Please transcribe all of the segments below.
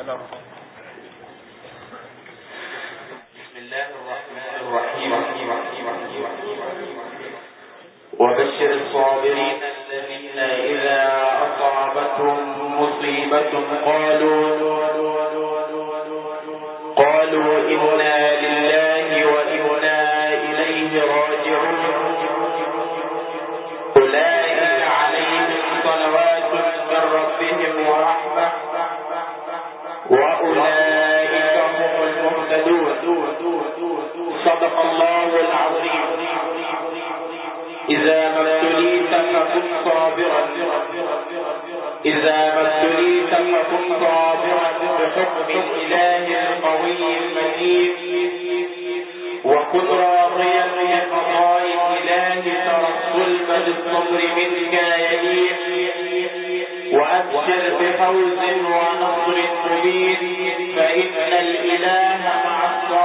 بسم الله الرحمن الرحيم. وبشر الصابرين الذين إذا أصابتهم مصيبة قالوا إنا لله وإنا إليه راجعون أولئك عليهم صلوات من ربهم ورحمة وأولئك هم المهتدون. صدق الله العظيم. إذا ما ابتليت فكن صابرا بحكم الإله القوي المتين، وكن راضيا بقضاء الإله ترى الظلم بالصبر منك يلين، وأبشر بفوز ونصر مبين، فإن الإله مع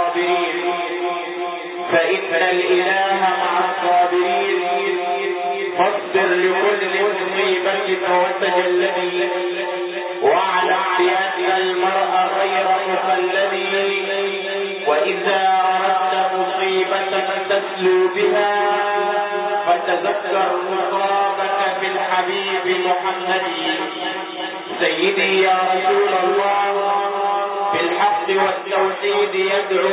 الصابرين. فاصبر لكل مصيبة وتجلدي، واعلم بأن المرء غير مخلد، وإذا أردت مصيبة تسلو بها فتذكر مصابك في الحبيب محمد. سيدي يا رسول الله، بالحق والتوحيد يدعو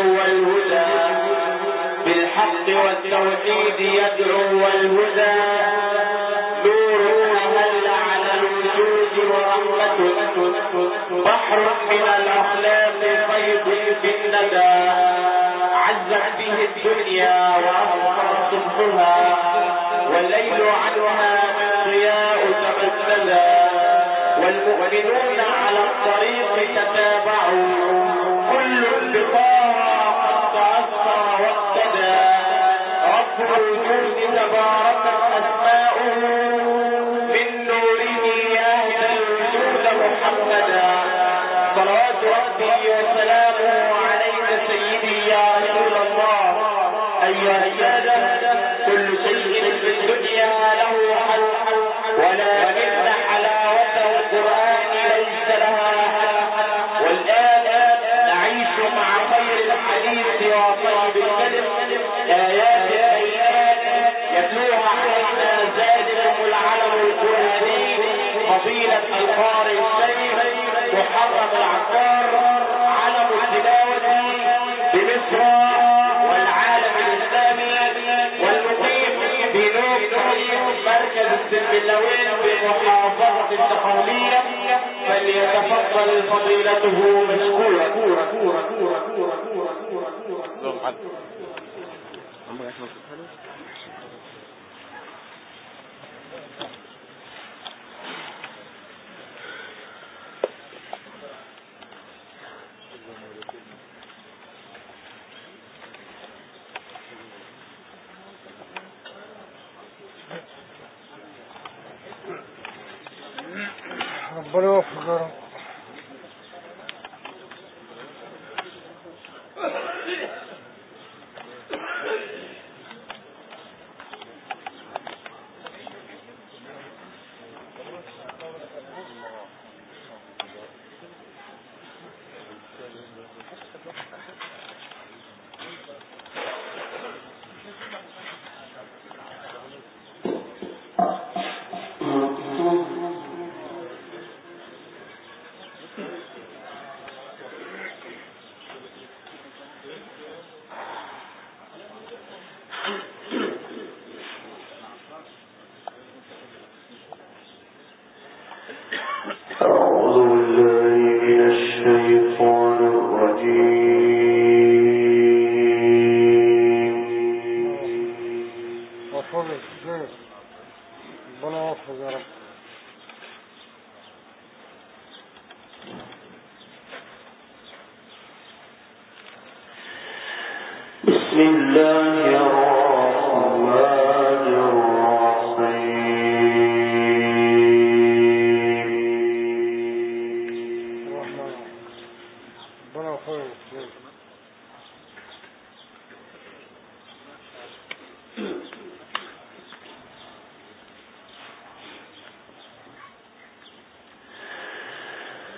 والهدى، نور أهل على الوجود ورحمة، بحر من الأخلاق فيض بالندى، عزت به الدنيا وأصفر صبحها، والليل عنها ضياء تبددا، والمؤمنون على الطريق تتابعوا، كل بطاها قد تأثر واقتدى، رب الوجود تباركت أسماؤه، من نوره يهدى الوجود محمدا. صلوات ربي وسلامه عليك سيدي يا رسول الله. أيها السادة، كل شيء في الدنيا له حل، ولكن حلاوة القرآن ليس لها حل. والآن نعيش مع خير الحديث وطيب الكلم، آيات بينات يتلوها علينا زادكم العلم القرآني، فضيلة القارئ الشيخ محرم العقار، علم التلاوة بمصر والعالم الإسلامي، والمقيم في نوم مركز السنبلاوين بمحافظة الدقهلية، فليتفضل فضيلته مشكورا. ربنا يوفقك يا رب. بسم الله الرحمن الرحيم.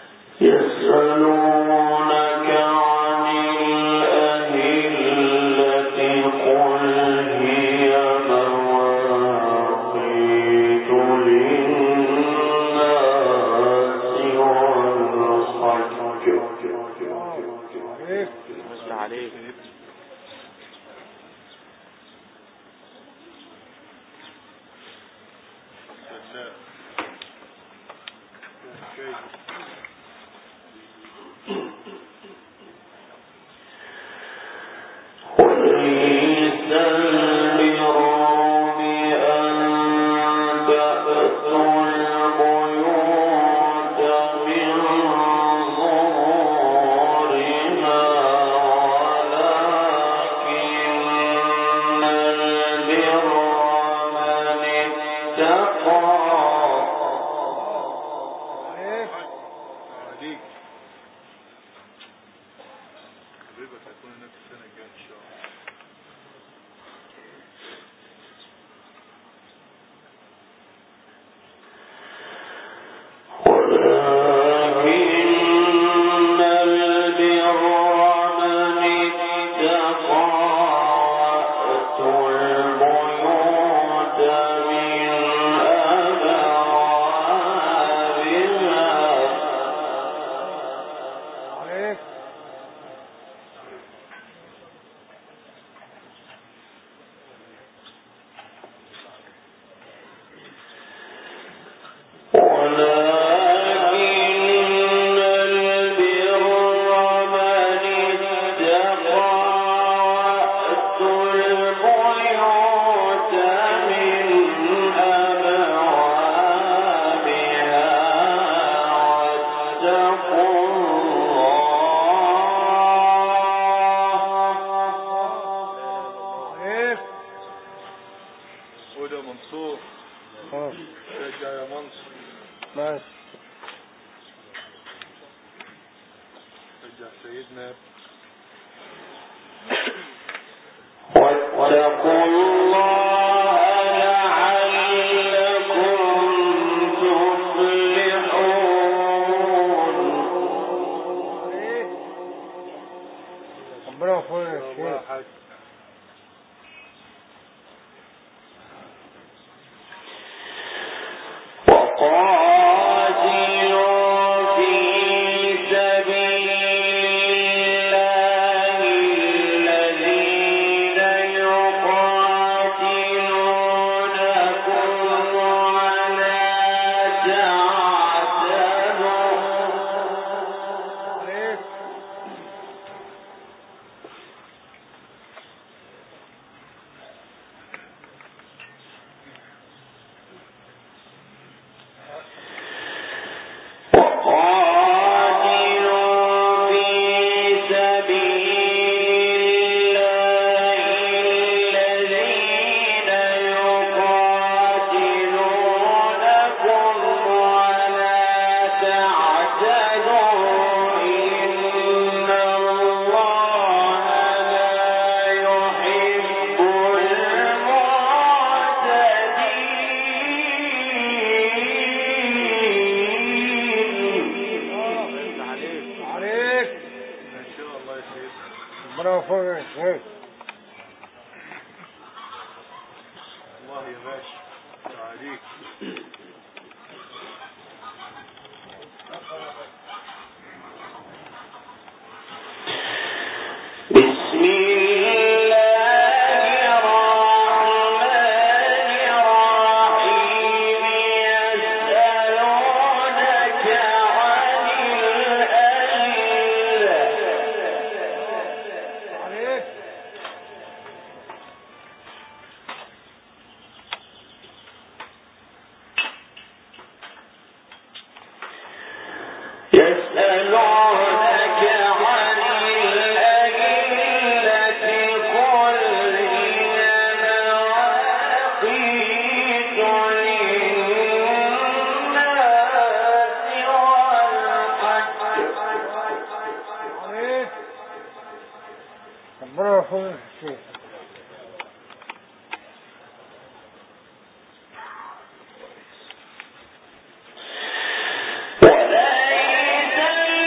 وليس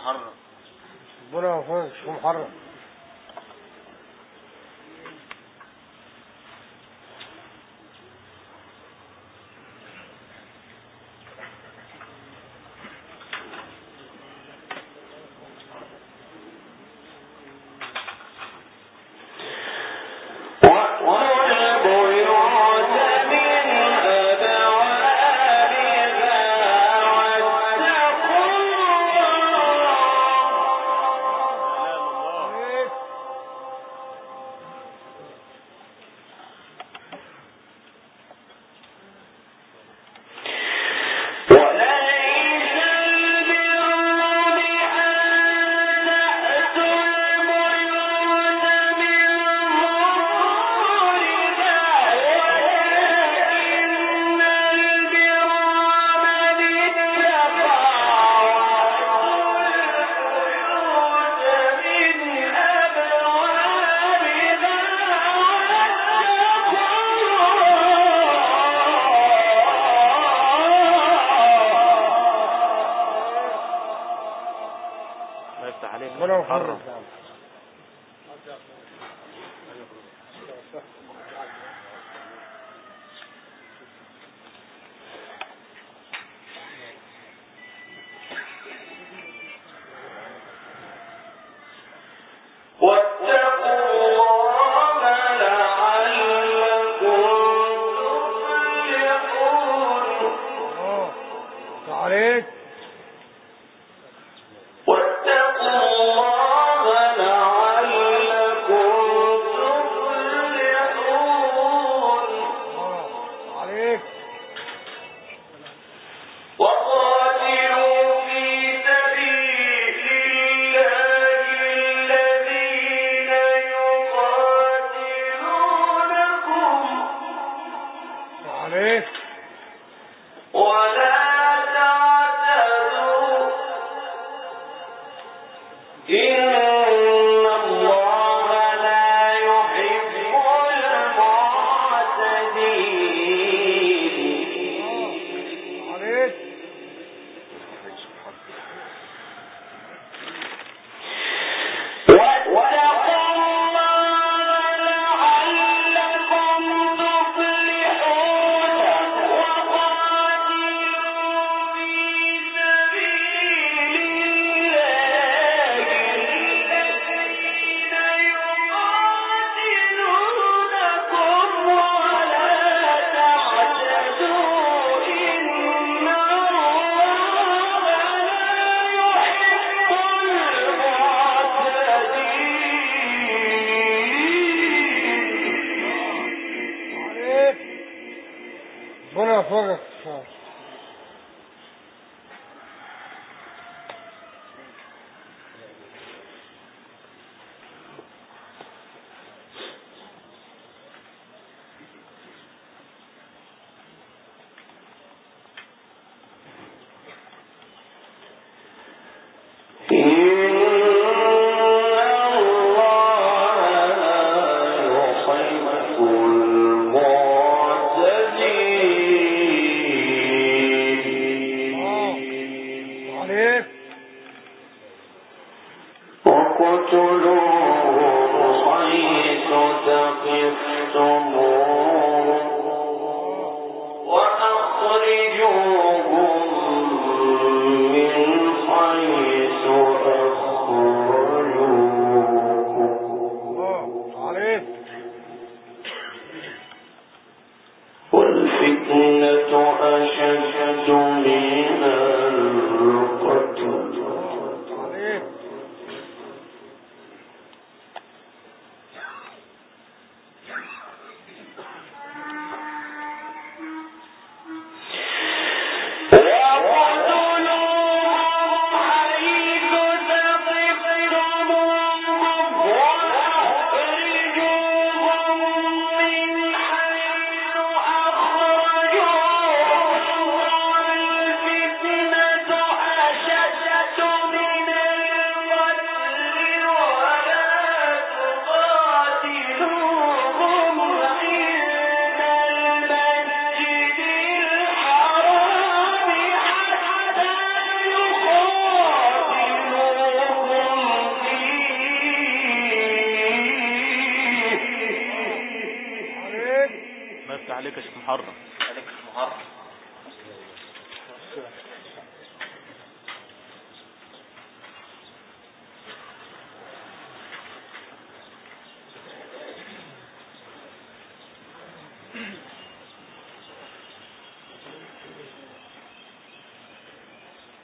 ربنا يوفقك شيخ محرم.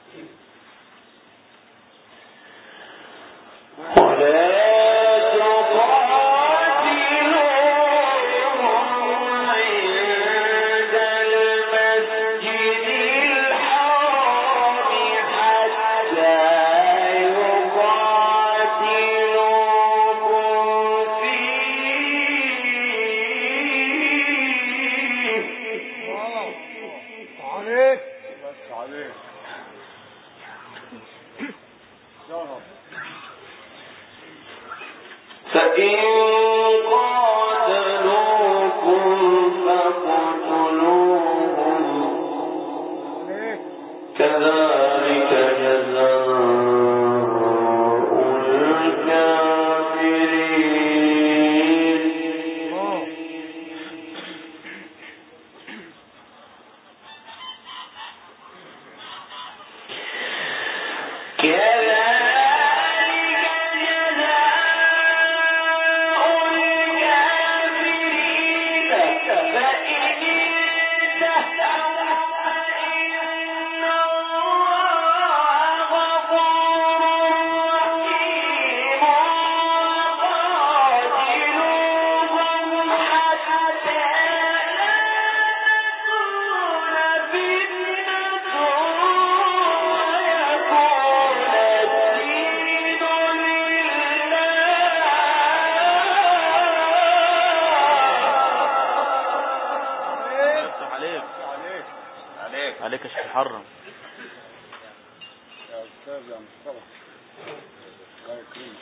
عليك يا شيخ محرم. يا أستاذ يا مصطفى الله يكرمك.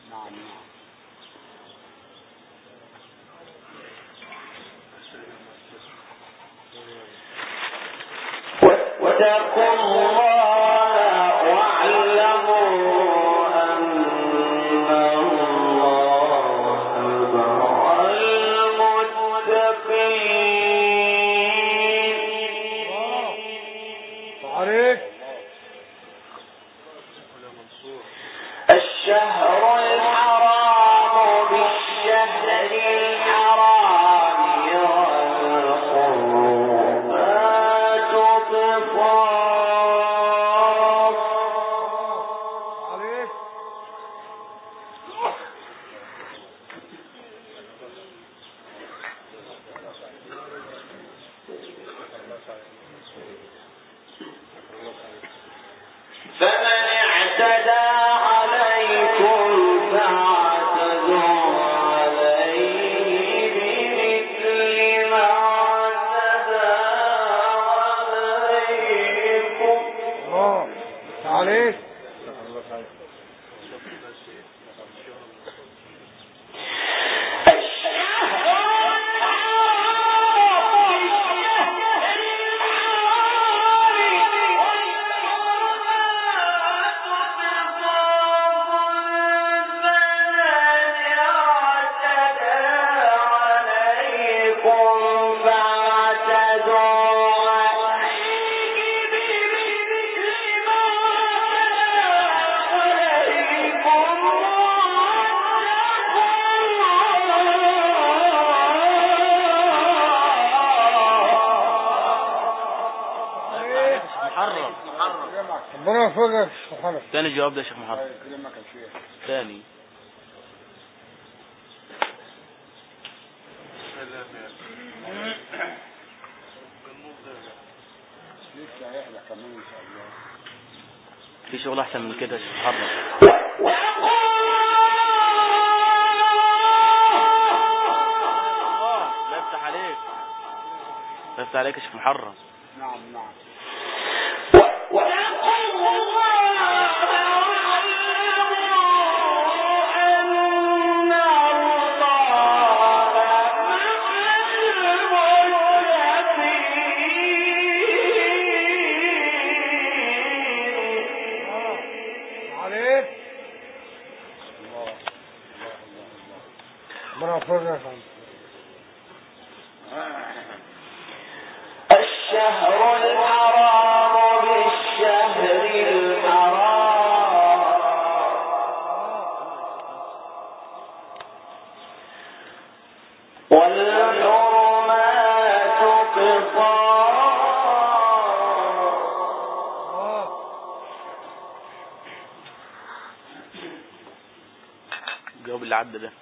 واتقوا الله واعلموا أن الله مع المتقين. عليك الشهر الحرام بالشهر الحرام والحرمات قصاص. عليك فمن اعتدى عليكم فاعتدوا عليه بمثل ما اعتدى عليكم. عليك ربنا يوفقك يا شيخ محمد. تاني جواب ده يا شيخ محمد. كلمك يا شيخ. تاني لسه هيحلى كمان ان شاء الله. في شغل احسن من كده يا شيخ محمد. لا يفتح عليك، لا يفتح عليك يا شيخ محرم. نعم عليك. ربنا يوفقك يا فندم. الشهر الحرام بالشهر الحرام والحرمات قصاص. الجواب اللي عدى ده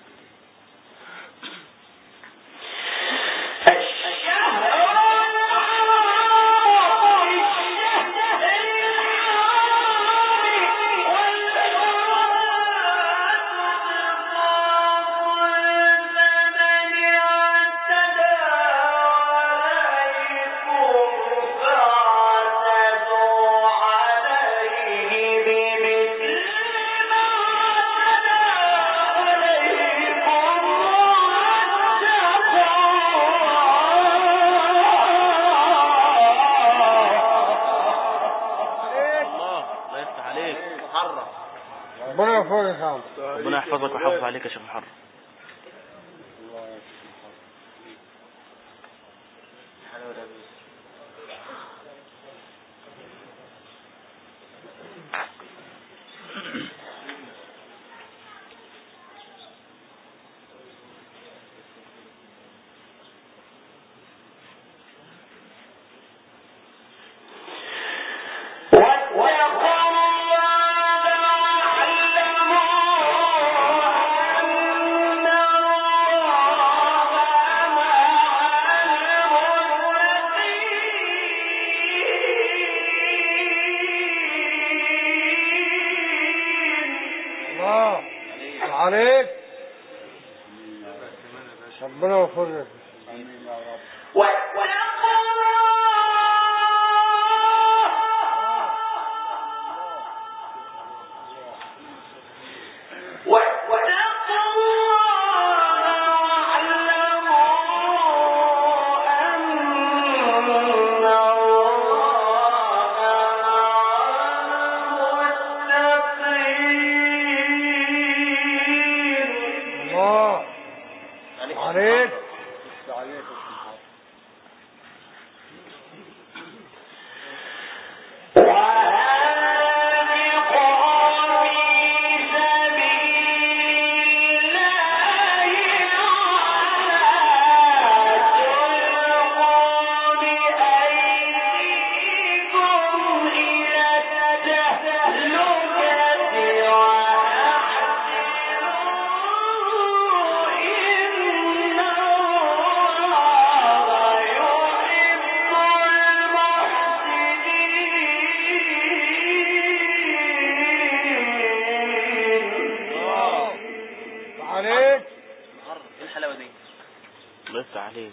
ربنا يوفقك يا فندم. ربنا يحفظك ويحافظ عليك يا شيخ محرم. عليك. ربنا يوفقك. امين يا رب. و عليك بس عليك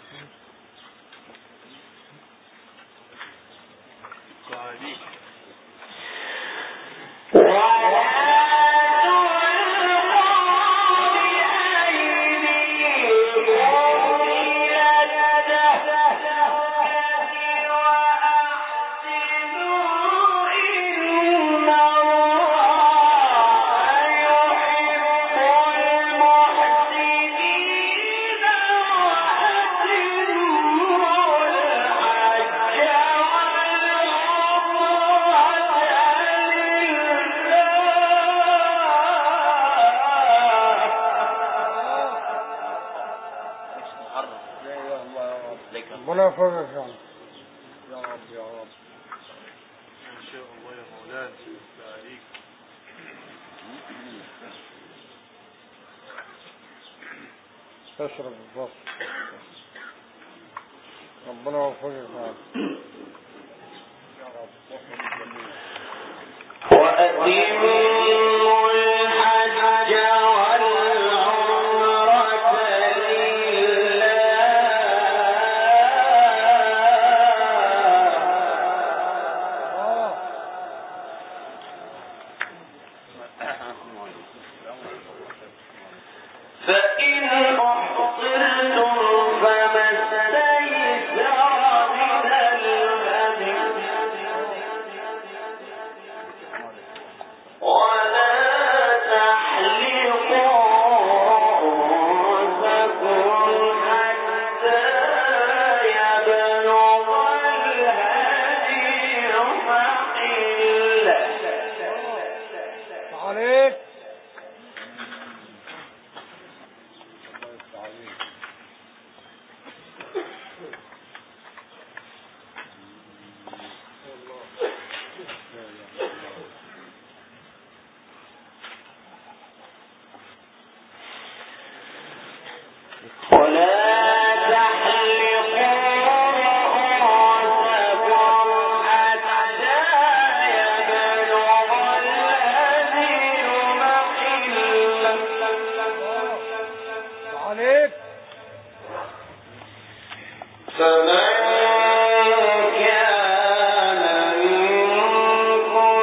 ربنا يفرج يعني يا رب يا رب ان شاء الله يا مولانا عليك. تشرب البصر ربنا يفرج يعني يا رب وأتموا الحج والعمرة لله فإن أحصرتم فما استيسر من الهدي ولا تحلقوا رؤوسكم حتى يبلغ الهدي محله عليك ولا تحلقوا رؤوسكم حتى يبلغ الهدي محله عليك فمن كان منكم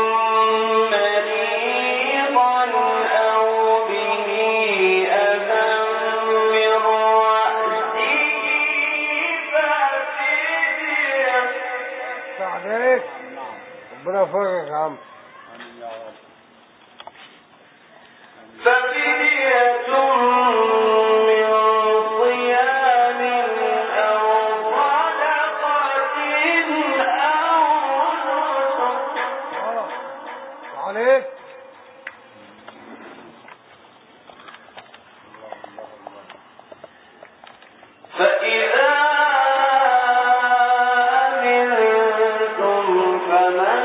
مريضا أو به أذى من رأسه ففدية عليك ربنا يفرج يا عم ففدية من صيام أو صدقة أو نسك عليك فإذا أمنتم فمن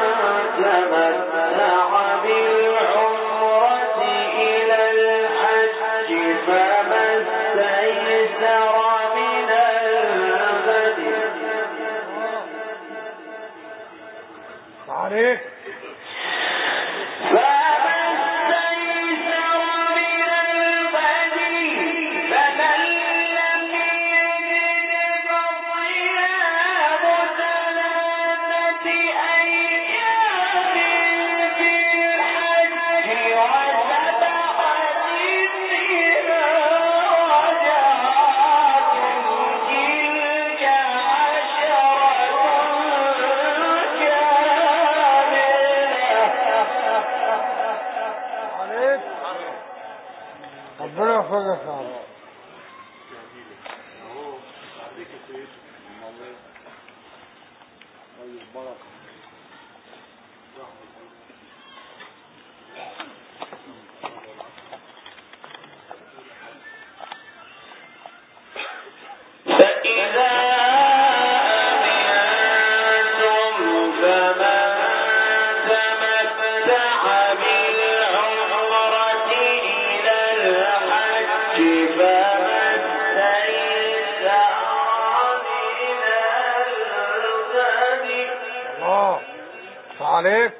تمتع بالعمرة إلى الحج فما استيسر من الهدي عليك فما استيسر من الهدي فمن لم يجد فصيام ثلاثة أيام في الحج وسبعة إذا رجعتم تلك عشرة عليك ربنا يفرج يا عم فإذا أمنتم فمن تمتع بالعمرة إلى الحج فما استيسر من الهدي. الله عليك.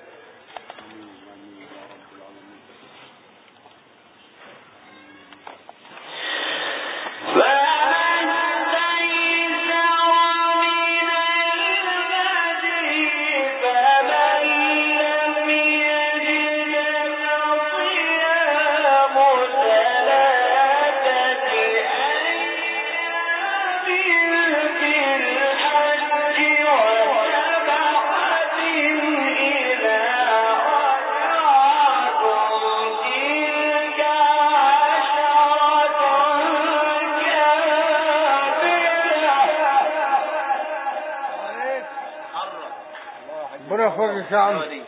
ربنا يفرجك يا عم. الله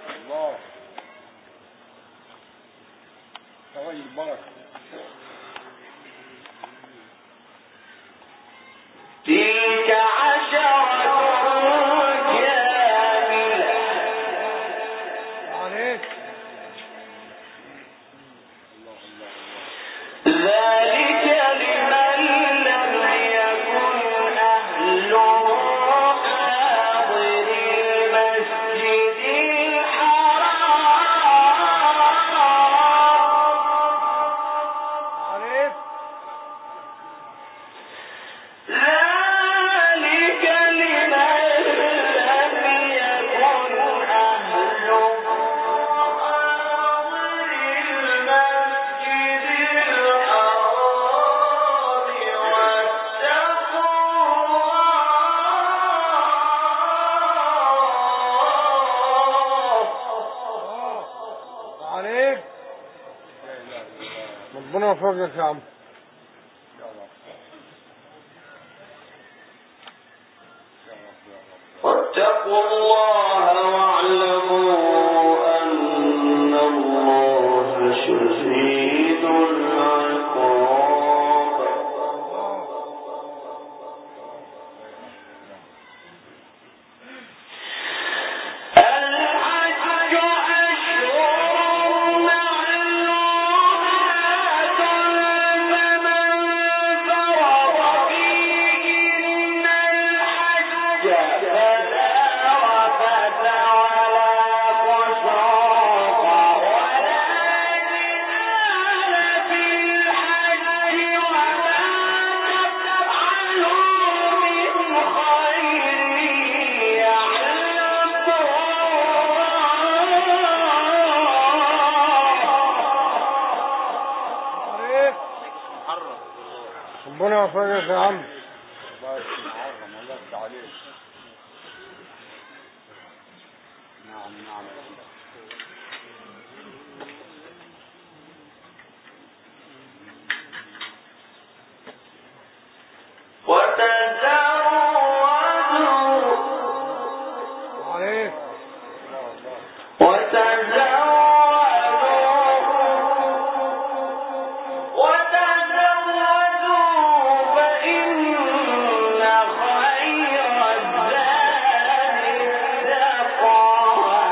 تغير البركة. تلك عشرة كاملة. عليك. ذلك لمن لم يكن أهله حاضر المسجد الحرام. عليك. ذلك لمن لم يكن أهله حاضر المسجد الحرام واتقوا عليك. ربنا يفرجك يا عم. واتقوا الله واعلموا أن الله شديد العقاب. الحج أشهر معلومات فمن فرض فيهن الحج فلا رفث ولا فسوق ولا جدال في الحج وما تفعلوا من خير يعلمه عليك. ربنا يفرجك يا عم. الله يعظم الله يفتح عليك. نعم نعم. وتزودوا عليك. وتزودوا فإن خير الزاد التقوى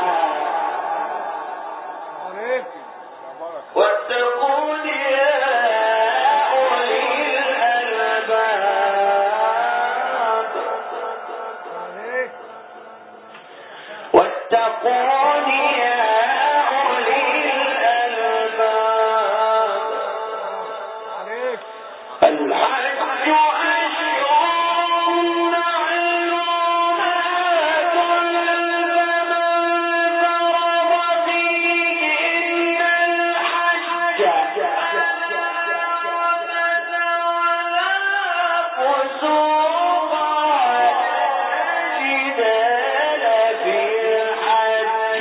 عليك. واتقون يا أولي الألباب. عليك. واتقون يا أولي الألباب. عليك. الحج أشهر معلومات فمن فرض فيهن الحج فلا رفث ولا فسوق ولا جدال في الحج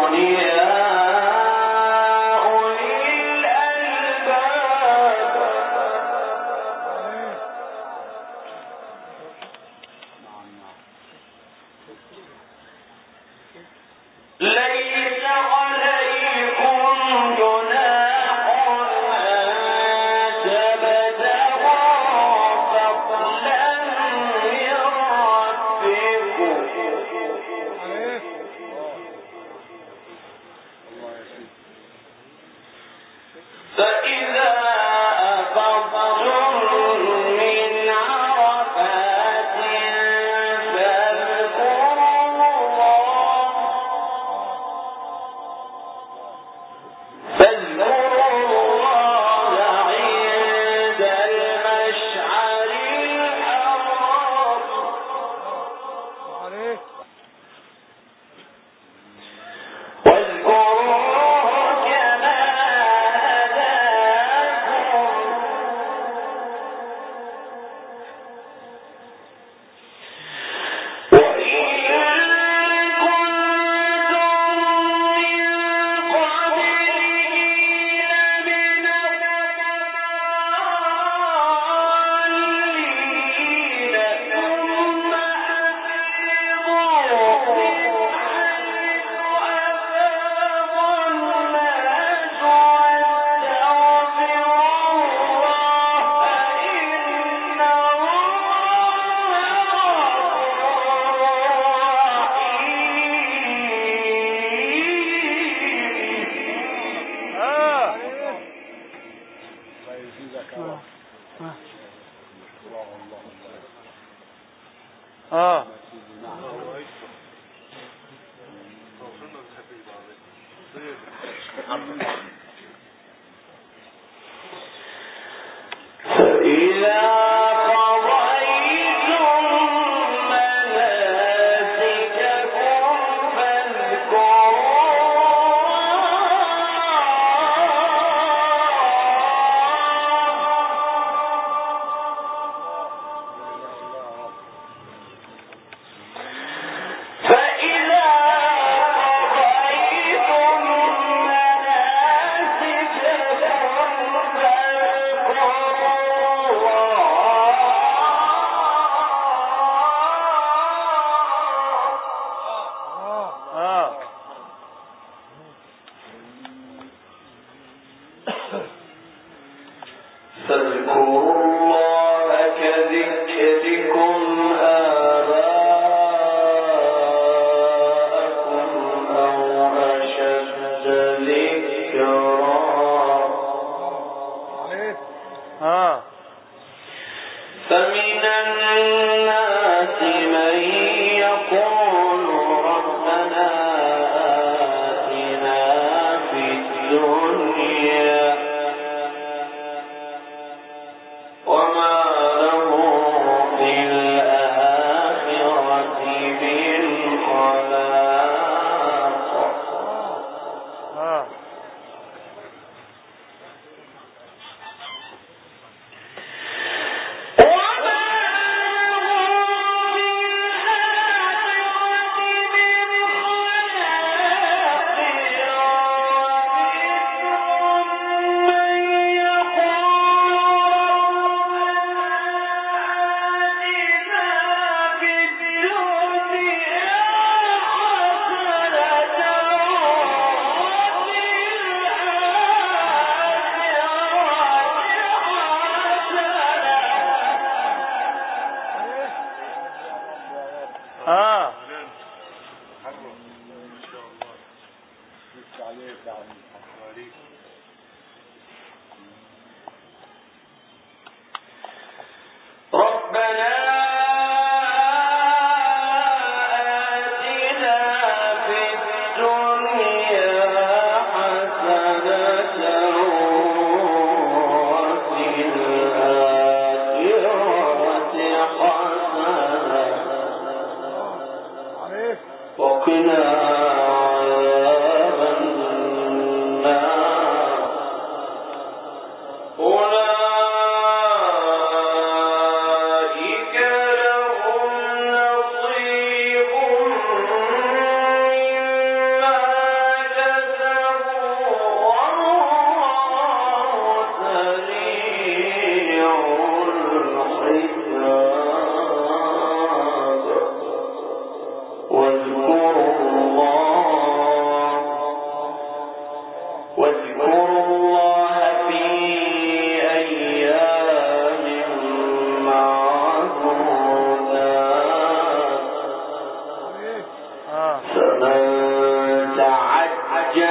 أولئك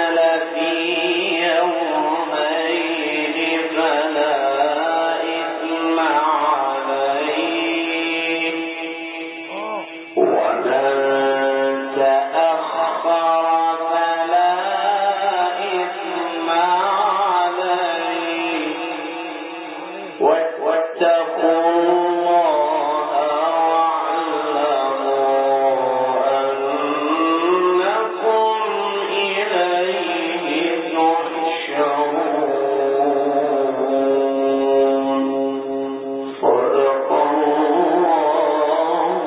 في يومين فلا إثم عليه ومن تأخر فلا إثم عليه واتقوا الله واعلموا أنكم إليه تحشرون صدق الله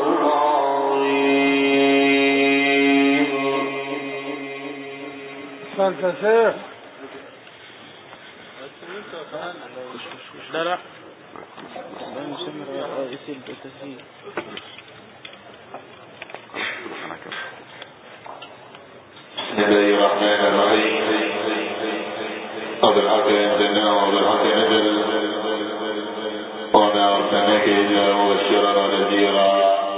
العظيم. فلسفة لا لا مسمى اسم التسهيل. بسم الله الرحمن الرحيم. وبالحق أنزلناه وبالحق نزل وما أرسلناك إلا مبشرا ونذيرا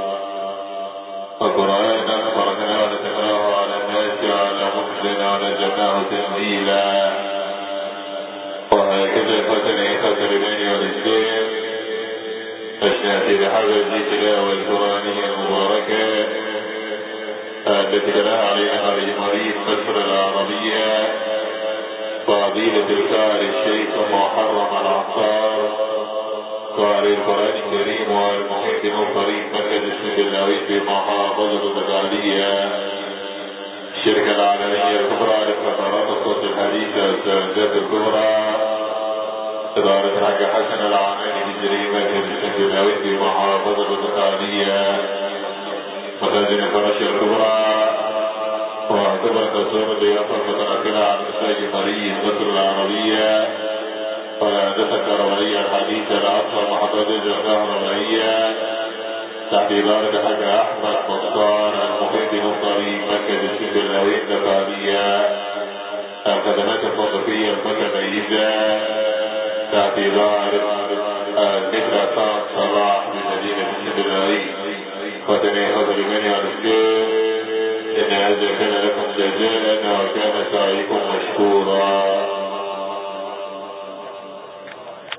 وقرآنا فرقناه ونتقناه على الناس وعلى مخزنا ونزلناه تنزيلا. وهكذا فتني خسر بيني والإسلام أشناتي بحبل تلاوة القرآنية المباركة التي تلاها علينا هذه مريض مصر العربية فضيلة القارئ الشيخ محرم العصار قارئ القرآن الكريم والمحيط من طريق مركز السنبلاوي في محافظة الغالية الشركة العالمية الكبرى للفترات الصوت الحديثة والسندات الكبرى إدارة حاج حسن العاملي بجري مركز السنبلاوي في محافظة الغالية مخازن الفرش الكبرى واعتبر تصوير الضيافة المتنقلة عن مساج مريض مصر العربية والهندسة الكهربائية الحديثة لأقصى محطات الكهربائية تحت إدارة حاج أحمد مختار المحيط المصري مركز السنبلاوي النفاذية الخدمات الوظيفية المتميزة تحت إدارة المتر صلاح بمدينة السنبلاوي. وتني خطر مني على السكين إن هذا كان لكم جزاء وكان